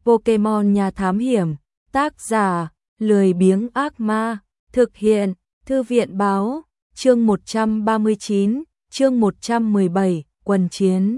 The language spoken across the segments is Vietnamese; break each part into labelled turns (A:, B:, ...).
A: Pokemon nhà thám hiểm, tác giả, lười biếng ác ma, thực hiện, thư viện báo, chương 139, chương 117, quần chiến.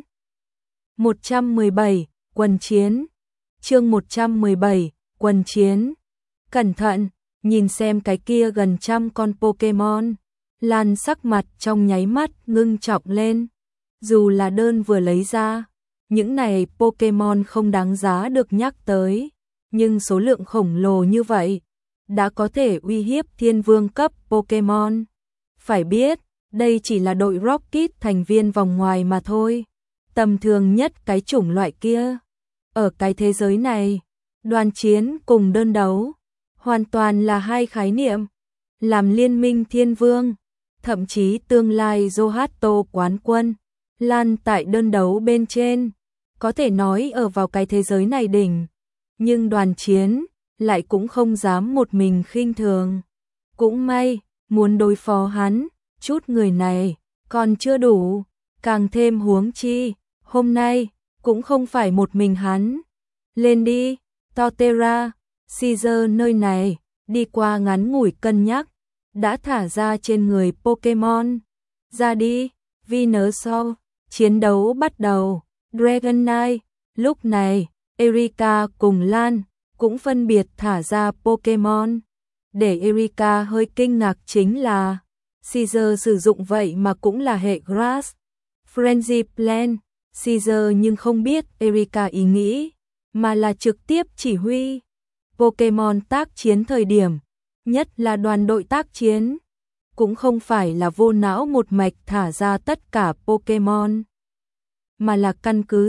A: 117, quần chiến. Chương 117, quần chiến. Cẩn thận, nhìn xem cái kia gần trăm con Pokemon. Lan sắc mặt trong nháy mắt ngưng trọng lên. Dù là đơn vừa lấy ra, những này Pokemon không đáng giá được nhắc tới, nhưng số lượng khổng lồ như vậy đã có thể uy hiếp thiên vương cấp Pokemon. Phải biết, đây chỉ là đội Rocket thành viên vòng ngoài mà thôi. Tầm thường nhất cái chủng loại kia. Ở cái thế giới này, đoàn chiến cùng đơn đấu hoàn toàn là hai khái niệm. Làm liên minh thiên vương, thậm chí tương lai Johto quán quân, Lan tại đơn đấu bên trên, có thể nói ở vào cái thế giới này đỉnh. Nhưng đoàn chiến lại cũng không dám một mình khinh thường. Cũng may, muốn đối phó hắn, chút người này còn chưa đủ, càng thêm huống chi, hôm nay cũng không phải một mình hắn. Lên đi, Torterra, Caesar nơi này, đi qua ngắn ngủi cân nhắc, đã thả ra trên người Pokemon. Ra đi, Venusaur, chiến đấu bắt đầu. Dragonite, lúc này, Erika cùng Lan cũng phân biệt thả ra Pokemon. Để Erika hơi kinh ngạc chính là Caesar sử dụng vậy mà cũng là hệ Grass. Frenzy Plan, Caesar nhưng không biết Erika ý nghĩ, mà là trực tiếp chỉ huy. Pokemon tác chiến thời điểm, nhất là đoàn đội tác chiến, cũng không phải là vô não một mạch thả ra tất cả Pokemon, mà là căn cứ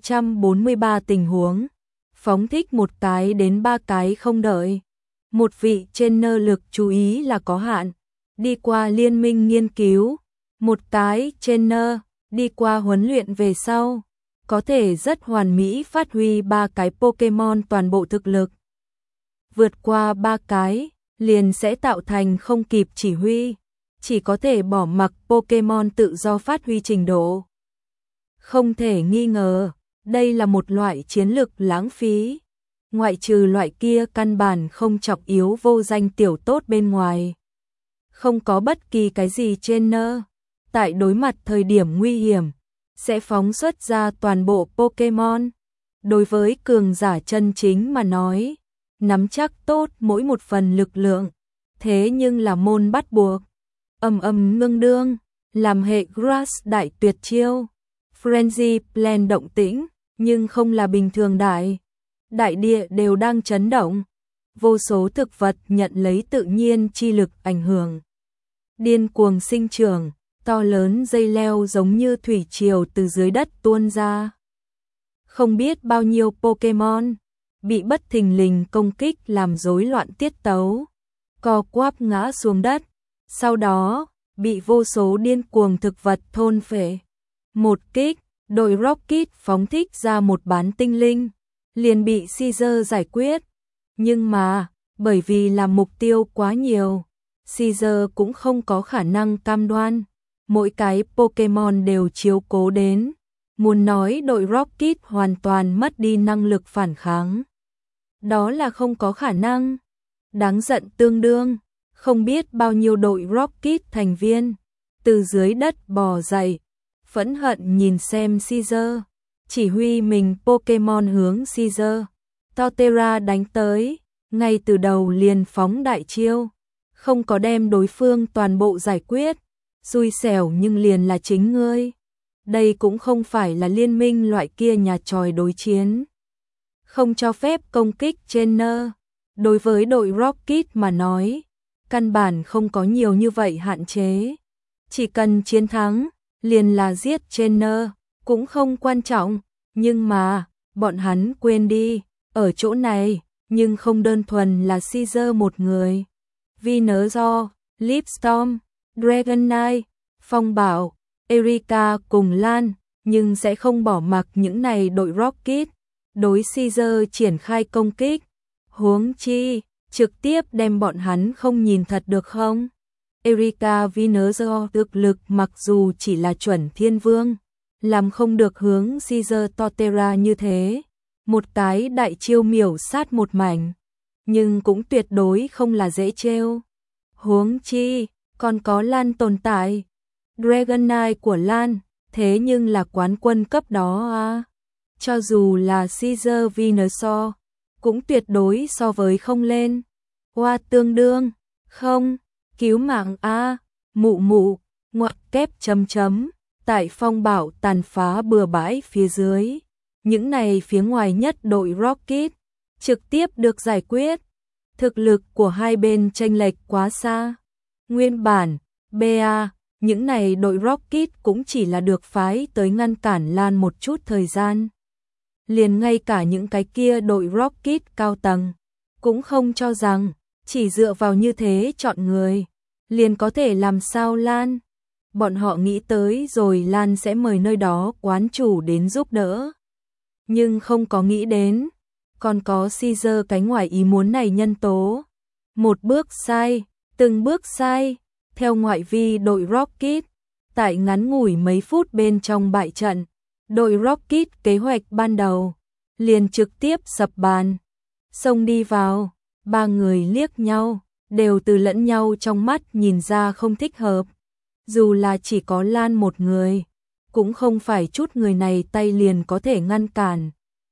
A: 643 tình huống, phóng thích một cái đến ba cái không đợi. Một vị trainer lực chú ý là có hạn, đi qua liên minh nghiên cứu, một cái trainer đi qua huấn luyện về sau, có thể rất hoàn mỹ phát huy ba cái Pokemon toàn bộ thực lực. Vượt qua ba cái, liền sẽ tạo thành không kịp chỉ huy, chỉ có thể bỏ mặc Pokemon tự do phát huy trình độ. Không thể nghi ngờ, đây là một loại chiến lược lãng phí. Ngoại trừ loại kia căn bản không trọng yếu vô danh tiểu tốt bên ngoài. Không có bất kỳ cái gì trainer, tại đối mặt thời điểm nguy hiểm, sẽ phóng xuất ra toàn bộ Pokemon. Đối với cường giả chân chính mà nói, nắm chắc tốt mỗi một phần lực lượng, thế nhưng là môn bắt buộc. Ngưng đương, làm hệ Grass đại tuyệt chiêu. Frenzy Plan động tĩnh, nhưng không là bình thường đại. Đại địa đều đang chấn động. Vô số thực vật nhận lấy tự nhiên chi lực ảnh hưởng. Điên cuồng sinh trưởng, to lớn dây leo giống như thủy triều từ dưới đất tuôn ra. Không biết bao nhiêu Pokemon bị bất thình lình công kích làm rối loạn tiết tấu, co quắp ngã xuống đất, sau đó bị vô số điên cuồng thực vật thôn phệ. Một kích, đội Rocket phóng thích ra một bán tinh linh, liền bị Caesar giải quyết. Nhưng mà, bởi vì là mục tiêu quá nhiều, Caesar cũng không có khả năng cam đoan mỗi cái Pokemon đều chiếu cố đến. Muốn nói đội Rocket hoàn toàn mất đi năng lực phản kháng, đó là không có khả năng. Đáng giận tương đương, không biết bao nhiêu đội Rocket thành viên từ dưới đất bò dậy, phẫn hận nhìn xem Caesar, chỉ huy mình Pokemon hướng Caesar. Torterra đánh tới, ngay từ đầu liền phóng đại chiêu, không có đem đối phương toàn bộ giải quyết. Xui xẻo nhưng liền là chính ngươi. Đây cũng không phải là liên minh loại kia nhà tròi đối chiến. Không cho phép công kích trainer. Đối với đội Rocket mà nói, căn bản không có nhiều như vậy hạn chế. Chỉ cần chiến thắng, liền là giết trainer, cũng không quan trọng. Nhưng mà, bọn hắn quên đi, ở chỗ này, nhưng không đơn thuần là Caesar một người. Venusaur, Leafstorm, Dragonite, Phong Bảo, Erika cùng Lan, nhưng sẽ không bỏ mặc những này đội Rocket đối Caesar triển khai công kích. Huống chi, trực tiếp đem bọn hắn không nhìn thật được không? Erika Venusaur thực lực mặc dù chỉ là chuẩn thiên vương, làm không được hướng Caesar Torterra như thế, một cái đại chiêu miểu sát một mảnh, nhưng cũng tuyệt đối không là dễ trêu. Huống chi, còn có Lan tồn tại. Dragon Knight của Lan, thế nhưng là quán quân cấp đó à. Cho dù là Caesar Venusaur, cũng tuyệt đối so với không lên. Hoa tương đương, không, cứu mạng a, mụ mụ, ngoặc kép chấm chấm, tại phong bảo tàn phá bừa bãi phía dưới. Những này phía ngoài nhất đội Rocket, trực tiếp được giải quyết. Thực lực của hai bên chênh lệch quá xa. Nguyên bản, BA, những này đội Rocket cũng chỉ là được phái tới ngăn cản Lan một chút thời gian. Liền ngay cả những cái kia đội Rocket cao tầng, cũng không cho rằng, chỉ dựa vào như thế chọn người, liền có thể làm sao Lan. Bọn họ nghĩ tới rồi Lan sẽ mời nơi đó quán chủ đến giúp đỡ. Nhưng không có nghĩ đến, còn có Caesar cái ngoài ý muốn này nhân tố. Một bước sai, từng bước sai, theo ngoại vi đội Rocket, tại ngắn ngủi mấy phút bên trong bại trận, đội Rocket kế hoạch ban đầu, liền trực tiếp sập bàn. Xông đi vào, ba người liếc nhau, đều từ lẫn nhau trong mắt nhìn ra không thích hợp. Dù là chỉ có Lan một người, cũng không phải chút người này tay liền có thể ngăn cản.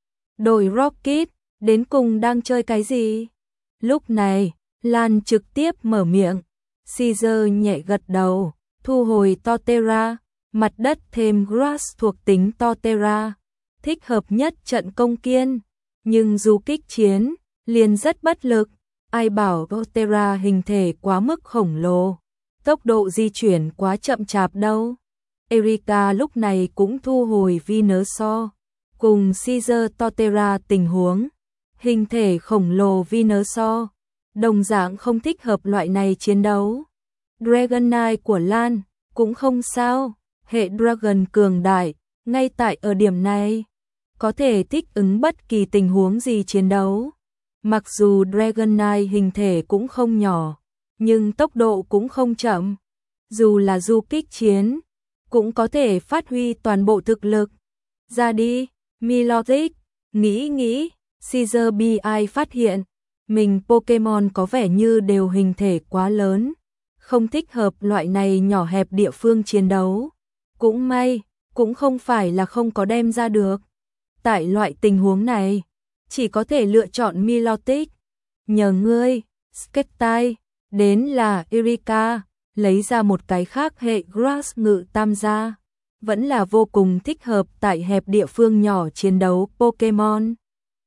A: Đội Rocket, đến cùng đang chơi cái gì? Lúc này, Lan trực tiếp mở miệng. Caesar nhẹ gật đầu, thu hồi Torterra, mặt đất thêm grass thuộc tính Torterra, thích hợp nhất trận công kiên, nhưng dù kích chiến, liền rất bất lực. Ai bảo Torterra hình thể quá mức khổng lồ, tốc độ di chuyển quá chậm chạp đâu. Erika lúc này cũng thu hồi Venusaur, cùng Caesar Torterra tình huống. Hình thể khổng lồ Venusaur, đồng dạng không thích hợp loại này chiến đấu. Dragon Knight của Lan, cũng không sao, hệ Dragon cường đại, ngay tại ở điểm này, có thể thích ứng bất kỳ tình huống gì chiến đấu. Mặc dù Dragon Knight hình thể cũng không nhỏ, nhưng tốc độ cũng không chậm. Dù là du kích chiến, cũng có thể phát huy toàn bộ thực lực. Ra đi, Milotic, nghĩ, Caesar BI phát hiện, mình Pokemon có vẻ như đều hình thể quá lớn, không thích hợp loại này nhỏ hẹp địa phương chiến đấu. Cũng may, cũng không phải là không có đem ra được. Tại loại tình huống này, chỉ có thể lựa chọn Milotic. Nhờ ngươi, Skeptile, đến là Erika, lấy ra một cái khác hệ Grass ngự tam gia, vẫn là vô cùng thích hợp tại hẹp địa phương nhỏ chiến đấu Pokemon.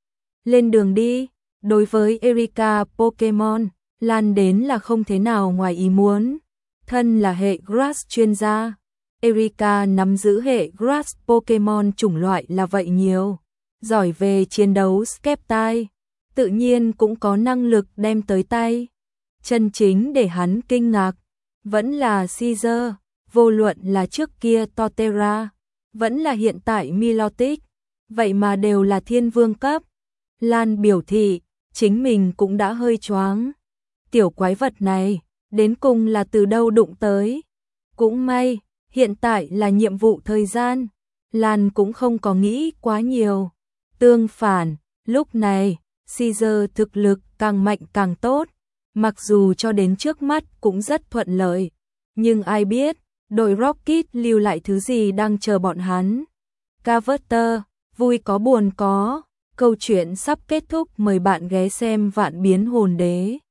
A: Lên đường đi, đối với Erika Pokemon, Lan đến là không thế nào ngoài ý muốn. Thân là hệ Grass chuyên gia, Erika nắm giữ hệ Grass Pokemon chủng loại là vậy nhiều. Giỏi về chiến đấu Skeptile, tự nhiên cũng có năng lực đem tới tay. Chân chính để hắn kinh ngạc, vẫn là Caesar, vô luận là trước kia Torterra, vẫn là hiện tại Milotic, vậy mà đều là thiên vương cấp. Lan biểu thị, chính mình cũng đã hơi choáng. Tiểu quái vật này, đến cùng là từ đâu đụng tới. Cũng may, hiện tại là nhiệm vụ thời gian, Lan cũng không có nghĩ quá nhiều. Tương phản, lúc này, Caesar thực lực càng mạnh càng tốt, mặc dù cho đến trước mắt cũng rất thuận lợi, nhưng ai biết, đội Rocket lưu lại thứ gì đang chờ bọn hắn. Carver, vui có buồn có, câu chuyện sắp kết thúc, mời bạn ghé xem Vạn Biến Hồn Đế.